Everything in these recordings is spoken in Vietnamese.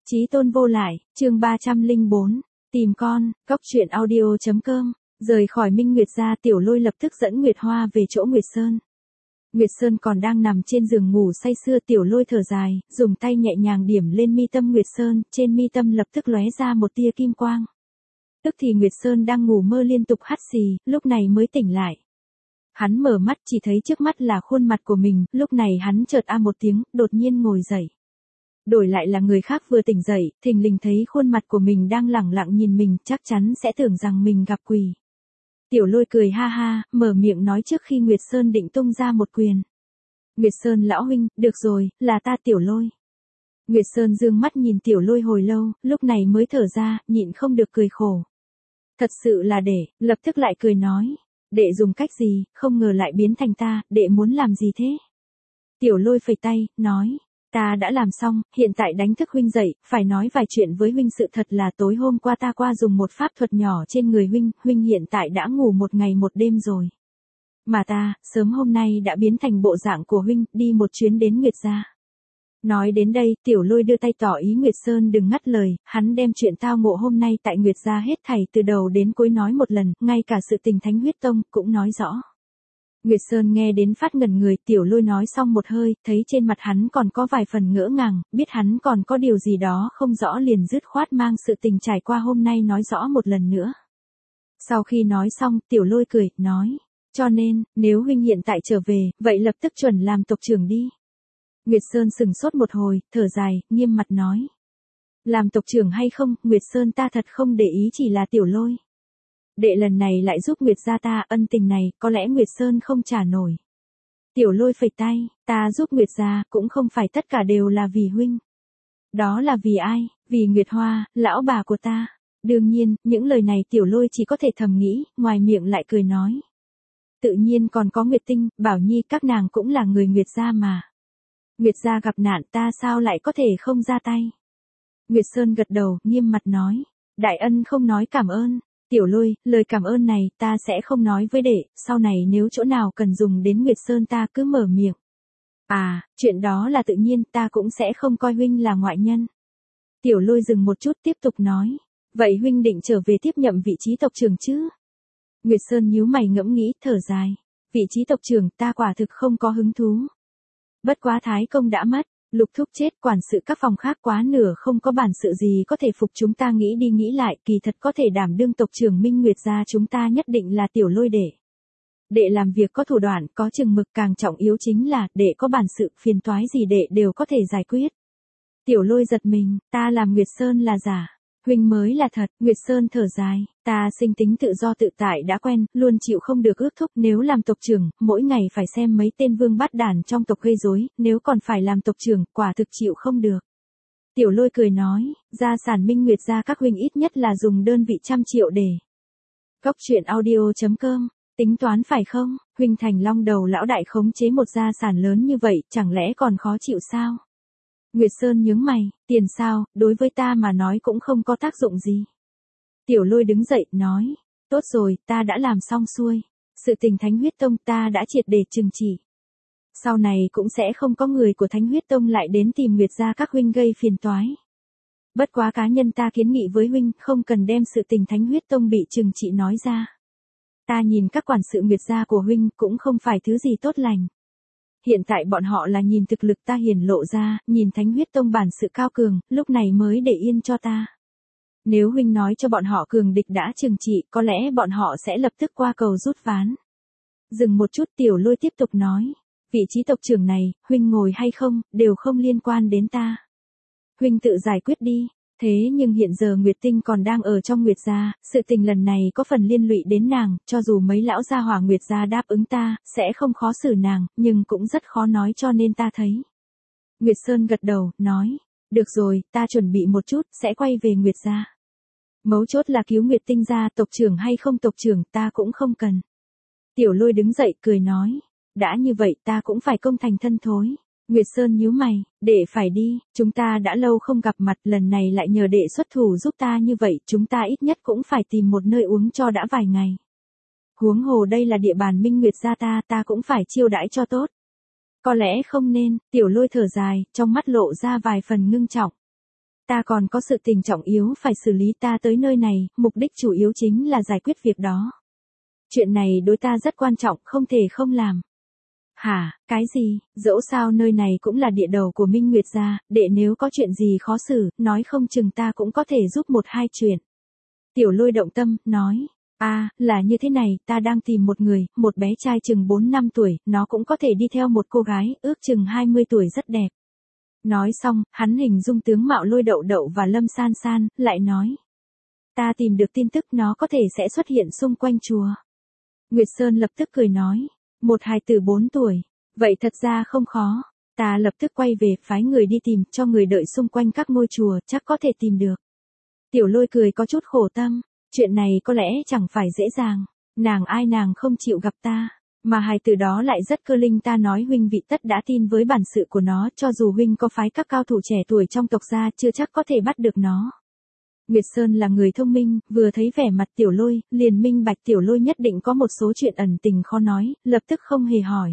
Chí tôn vô lại, chương 304, tìm con, góc truyện audio.com, rời khỏi Minh Nguyệt gia Tiểu Lôi lập tức dẫn Nguyệt Hoa về chỗ Nguyệt Sơn. Nguyệt Sơn còn đang nằm trên giường ngủ say sưa Tiểu Lôi thở dài, dùng tay nhẹ nhàng điểm lên mi tâm Nguyệt Sơn, trên mi tâm lập tức lóe ra một tia kim quang. Tức thì Nguyệt Sơn đang ngủ mơ liên tục hắt xì, lúc này mới tỉnh lại. Hắn mở mắt chỉ thấy trước mắt là khuôn mặt của mình, lúc này hắn chợt a một tiếng, đột nhiên ngồi dậy. Đổi lại là người khác vừa tỉnh dậy, thình lình thấy khuôn mặt của mình đang lẳng lặng nhìn mình, chắc chắn sẽ tưởng rằng mình gặp quỷ. Tiểu Lôi cười ha ha, mở miệng nói trước khi Nguyệt Sơn định tung ra một quyền. Nguyệt Sơn lão huynh, được rồi, là ta Tiểu Lôi. Nguyệt Sơn dương mắt nhìn Tiểu Lôi hồi lâu, lúc này mới thở ra, nhịn không được cười khổ. Thật sự là đệ, lập tức lại cười nói. Đệ dùng cách gì, không ngờ lại biến thành ta, đệ muốn làm gì thế? Tiểu Lôi phẩy tay, nói. Ta đã làm xong, hiện tại đánh thức huynh dậy, phải nói vài chuyện với huynh. Sự thật là tối hôm qua ta qua dùng một pháp thuật nhỏ trên người huynh, huynh hiện tại đã ngủ một ngày một đêm rồi. Mà ta, sớm hôm nay đã biến thành bộ dạng của huynh, đi một chuyến đến Nguyệt gia. Nói đến đây, Tiểu Lôi đưa tay tỏ ý Nguyệt Sơn đừng ngắt lời, hắn đem chuyện tao ngộ hôm nay tại Nguyệt gia hết thảy từ đầu đến cuối nói một lần, ngay cả sự tình Thánh Huyết Tông cũng nói rõ. Nguyệt Sơn nghe đến phát ngẩn người, Tiểu Lôi nói xong một hơi, thấy trên mặt hắn còn có vài phần ngỡ ngàng, biết hắn còn có điều gì đó không rõ liền dứt khoát mang sự tình trải qua hôm nay nói rõ một lần nữa. Sau khi nói xong, Tiểu Lôi cười, nói, cho nên, nếu huynh hiện tại trở về, vậy lập tức chuẩn làm tộc trưởng đi. Nguyệt Sơn sừng sốt một hồi, thở dài, nghiêm mặt nói. Làm tộc trưởng hay không, Nguyệt Sơn ta thật không để ý, chỉ là Tiểu Lôi. Đệ lần này lại giúp Nguyệt gia ta, ân tình này, có lẽ Nguyệt Sơn không trả nổi. Tiểu Lôi phẩy tay, ta giúp Nguyệt gia, cũng không phải tất cả đều là vì huynh. Đó là vì ai, vì Nguyệt Hoa, lão bà của ta. Đương nhiên, những lời này Tiểu Lôi chỉ có thể thầm nghĩ, ngoài miệng lại cười nói. Tự nhiên còn có Nguyệt Tinh, Bảo Nhi, các nàng cũng là người Nguyệt gia mà. Nguyệt gia gặp nạn, ta sao lại có thể không ra tay. Nguyệt Sơn gật đầu, nghiêm mặt nói. Đại ân không nói cảm ơn. Tiểu Lôi, lời cảm ơn này ta sẽ không nói với đệ, sau này nếu chỗ nào cần dùng đến Nguyệt Sơn ta cứ mở miệng. À, chuyện đó là tự nhiên, ta cũng sẽ không coi huynh là ngoại nhân. Tiểu Lôi dừng một chút tiếp tục nói. Vậy huynh định trở về tiếp nhậm vị trí tộc trưởng chứ? Nguyệt Sơn nhíu mày ngẫm nghĩ, thở dài. Vị trí tộc trưởng ta quả thực không có hứng thú. Bất quá Thái Công đã mất. Lục Thúc chết, quản sự các phòng khác quá nửa không có bản sự gì có thể phục chúng ta, nghĩ đi nghĩ lại, kỳ thật có thể đảm đương tộc trưởng Minh Nguyệt gia chúng ta nhất định là Tiểu Lôi đệ. Đệ làm việc có thủ đoạn, có chừng mực, càng trọng yếu chính là, đệ có bản sự, phiền toái gì đệ đều có thể giải quyết. Tiểu Lôi giật mình, ta làm Nguyệt Sơn là giả. Huynh mới là thật, Nguyệt Sơn thở dài, ta sinh tính tự do tự tại đã quen, luôn chịu không được ước thúc, nếu làm tộc trưởng, mỗi ngày phải xem mấy tên vương bát đàn trong tộc gây rối, nếu còn phải làm tộc trưởng, quả thực chịu không được. Tiểu Lôi cười nói, gia sản Minh Nguyệt gia các huynh ít nhất là dùng đơn vị 100 triệu để. Góc truyện audio.com, tính toán phải không, huynh thành long đầu lão đại khống chế một gia sản lớn như vậy, chẳng lẽ còn khó chịu sao? Nguyệt Sơn nhướng mày, tiền sao, đối với ta mà nói cũng không có tác dụng gì. Tiểu Lôi đứng dậy, nói, tốt rồi, ta đã làm xong xuôi. Sự tình Thánh Huyết Tông ta đã triệt để trừng trị. Sau này cũng sẽ không có người của Thánh Huyết Tông lại đến tìm Nguyệt gia các huynh gây phiền toái. Bất quá cá nhân ta kiến nghị với huynh, không cần đem sự tình Thánh Huyết Tông bị trừng trị nói ra. Ta nhìn các quản sự Nguyệt gia của huynh cũng không phải thứ gì tốt lành. Hiện tại bọn họ là nhìn thực lực ta hiển lộ ra, nhìn Thánh Huyết Tông bản sự cao cường, lúc này mới để yên cho ta. Nếu huynh nói cho bọn họ cường địch đã trừng trị, có lẽ bọn họ sẽ lập tức qua cầu rút ván. Dừng một chút, Tiểu Lôi tiếp tục nói. Vị trí tộc trưởng này, huynh ngồi hay không, đều không liên quan đến ta. Huynh tự giải quyết đi. Thế nhưng hiện giờ Nguyệt Tinh còn đang ở trong Nguyệt gia, sự tình lần này có phần liên lụy đến nàng, cho dù mấy lão gia hỏa Nguyệt gia đáp ứng ta, sẽ không khó xử nàng, nhưng cũng rất khó nói, cho nên ta thấy. Nguyệt Sơn gật đầu, nói, được rồi, ta chuẩn bị một chút, sẽ quay về Nguyệt gia. Mấu chốt là cứu Nguyệt Tinh gia, tộc trưởng hay không tộc trưởng ta cũng không cần. Tiểu Lôi đứng dậy cười nói, đã như vậy ta cũng phải công thành thân thối. Nguyệt Sơn nhíu mày, đệ phải đi, chúng ta đã lâu không gặp mặt, lần này lại nhờ đệ xuất thủ giúp ta như vậy, chúng ta ít nhất cũng phải tìm một nơi uống cho đã vài ngày. Huống hồ đây là địa bàn Minh Nguyệt gia ta cũng phải chiêu đãi cho tốt. Có lẽ không nên, Tiểu Lôi thở dài, trong mắt lộ ra vài phần ngưng trọng. Ta còn có sự tình trọng yếu phải xử lý, ta tới nơi này, mục đích chủ yếu chính là giải quyết việc đó. Chuyện này đối ta rất quan trọng, không thể không làm. Hả, cái gì, dẫu sao nơi này cũng là địa đầu của Minh Nguyệt gia, đệ nếu có chuyện gì khó xử, nói không chừng ta cũng có thể giúp một hai chuyện. Tiểu Lôi động tâm, nói, là như thế này, ta đang tìm một người, một bé trai chừng 4 năm tuổi, nó cũng có thể đi theo một cô gái, ước chừng 20 tuổi rất đẹp. Nói xong, hắn hình dung tướng mạo Lôi Đậu Đậu và Lâm San San, lại nói. Ta tìm được tin tức nó có thể sẽ xuất hiện xung quanh chùa. Nguyệt Sơn lập tức cười nói. Một hài tử 4 tuổi. Vậy thật ra không khó. Ta lập tức quay về, phái người đi tìm, cho người đợi xung quanh các ngôi chùa, chắc có thể tìm được. Tiểu Lôi cười có chút khổ tâm. Chuyện này có lẽ chẳng phải dễ dàng. Nàng ai nàng không chịu gặp ta. Mà hài tử đó lại rất cơ linh, ta nói huynh vị tất đã tin với bản sự của nó, cho dù huynh có phái các cao thủ trẻ tuổi trong tộc ra, chưa chắc có thể bắt được nó. Nguyệt Sơn là người thông minh, vừa thấy vẻ mặt Tiểu Lôi, liền minh bạch Tiểu Lôi nhất định có một số chuyện ẩn tình khó nói, lập tức không hề hỏi.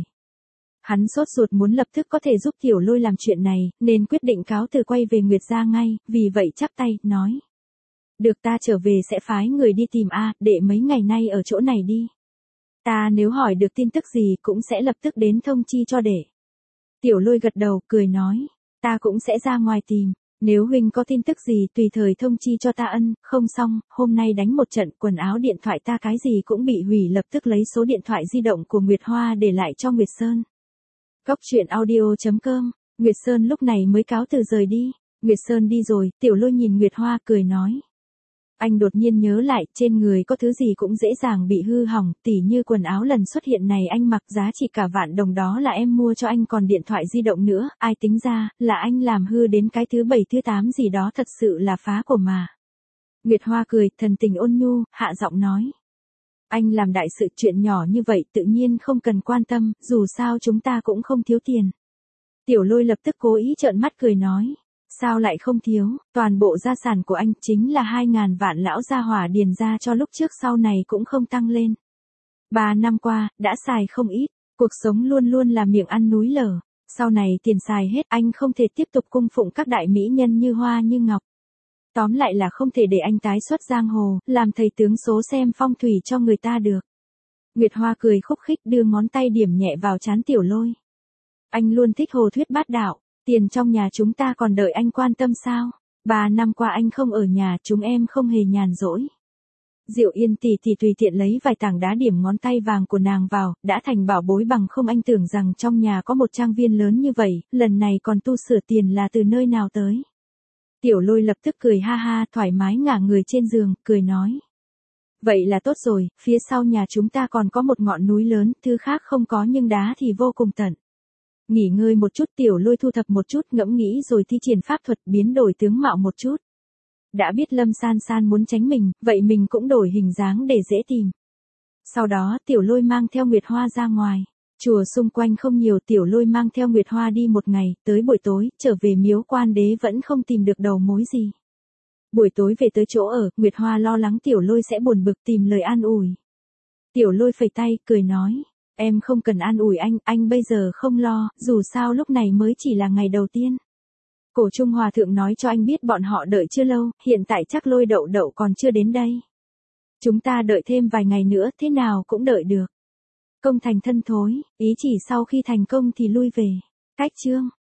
Hắn sốt ruột muốn lập tức có thể giúp Tiểu Lôi làm chuyện này, nên quyết định cáo từ quay về Nguyệt gia ngay, vì vậy chắp tay, nói. Được, ta trở về sẽ phái người đi tìm đệ mấy ngày nay ở chỗ này đi. Ta nếu hỏi được tin tức gì cũng sẽ lập tức đến thông chi cho đệ. Tiểu Lôi gật đầu, cười nói, ta cũng sẽ ra ngoài tìm. Nếu huynh có tin tức gì tùy thời thông chi cho ta ân, không xong, hôm nay đánh một trận, quần áo điện thoại ta cái gì cũng bị hủy, lập tức lấy số điện thoại di động của Nguyệt Hoa để lại cho Nguyệt Sơn. Góc truyện audio.com, Nguyệt Sơn lúc này mới cáo từ rời đi. Nguyệt Sơn đi rồi, Tiểu Lôi nhìn Nguyệt Hoa cười nói. Anh đột nhiên nhớ lại, trên người có thứ gì cũng dễ dàng bị hư hỏng, tỉ như quần áo lần xuất hiện này anh mặc giá trị cả vạn đồng, đó là em mua cho anh, còn điện thoại di động nữa, ai tính ra, là anh làm hư đến cái thứ 7 thứ 8 gì đó, thật sự là phá của mà. Nguyệt Hoa cười, thần tình ôn nhu, hạ giọng nói. Anh làm đại sự, chuyện nhỏ như vậy tự nhiên không cần quan tâm, dù sao chúng ta cũng không thiếu tiền. Tiểu Lôi lập tức cố ý trợn mắt cười nói. Sao lại không thiếu, toàn bộ gia sản của anh chính là 2.000 vạn lão gia hỏa điền ra cho lúc trước, sau này cũng không tăng lên. 3 năm qua, đã xài không ít, cuộc sống luôn luôn là miệng ăn núi lở, sau này tiền xài hết, anh không thể tiếp tục cung phụng các đại mỹ nhân như Hoa như Ngọc. Tóm lại là không thể để anh tái xuất giang hồ, làm thầy tướng số xem phong thủy cho người ta được. Nguyệt Hoa cười khúc khích, đưa ngón tay điểm nhẹ vào trán Tiểu Lôi. Anh luôn thích hồ thuyết bát đạo. Tiền trong nhà chúng ta còn đợi anh quan tâm sao? 3 năm qua anh không ở nhà, chúng em không hề nhàn rỗi. Diệu Yên tỷ tỷ tùy tiện lấy vài tảng đá điểm ngón tay vàng của nàng vào, đã thành bảo bối bằng không. Anh tưởng rằng trong nhà có một trang viên lớn như vậy, lần này còn tu sửa, tiền là từ nơi nào tới? Tiểu Lôi lập tức cười ha ha, thoải mái ngả người trên giường, cười nói. Vậy là tốt rồi, phía sau nhà chúng ta còn có một ngọn núi lớn, thứ khác không có nhưng đá thì vô cùng tận. Nghỉ ngơi một chút, Tiểu Lôi thu thập một chút, ngẫm nghĩ rồi thi triển pháp thuật biến đổi tướng mạo một chút. Đã biết Lâm San San muốn tránh mình, vậy mình cũng đổi hình dáng để dễ tìm. Sau đó Tiểu Lôi mang theo Nguyệt Hoa ra ngoài. Chùa xung quanh không nhiều, Tiểu Lôi mang theo Nguyệt Hoa đi một ngày, tới buổi tối, trở về miếu Quan Đế vẫn không tìm được đầu mối gì. Buổi tối về tới chỗ ở, Nguyệt Hoa lo lắng Tiểu Lôi sẽ buồn bực, tìm lời an ủi. Tiểu Lôi phẩy tay, cười nói. Em không cần an ủi anh bây giờ không lo, dù sao lúc này mới chỉ là ngày đầu tiên. Cổ Trung Hòa Thượng nói cho anh biết bọn họ đợi chưa lâu, hiện tại chắc Lôi Đậu Đậu còn chưa đến đây. Chúng ta đợi thêm vài ngày nữa, thế nào cũng đợi được. Công thành thân thối, ý chỉ sau khi thành công thì lui về. Cách chương.